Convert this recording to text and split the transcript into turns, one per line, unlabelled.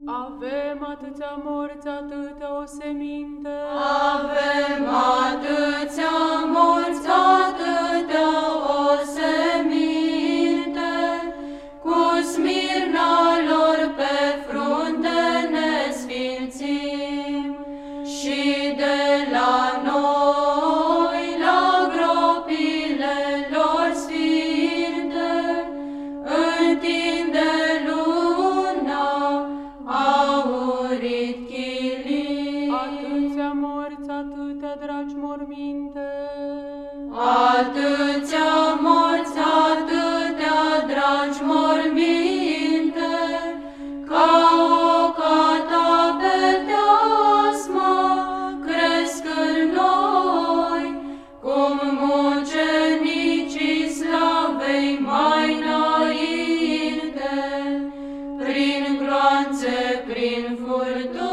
Avem atâția morți, atâtea oseminte.
Avem atâția morți, atâtea oseminte, cu smirna lor pe frunte ne sfințim, și de la noi, la gropile lor sfinte, întinde luna aurit chilii.
Atâția morți, atâtea dragi morminte.
Atâția morți, atâtea dragi morminte, ca o catapeteasmă cresc în noi, cum mucenicii slavei mai înainte, prin gloanțe, prin furtuni.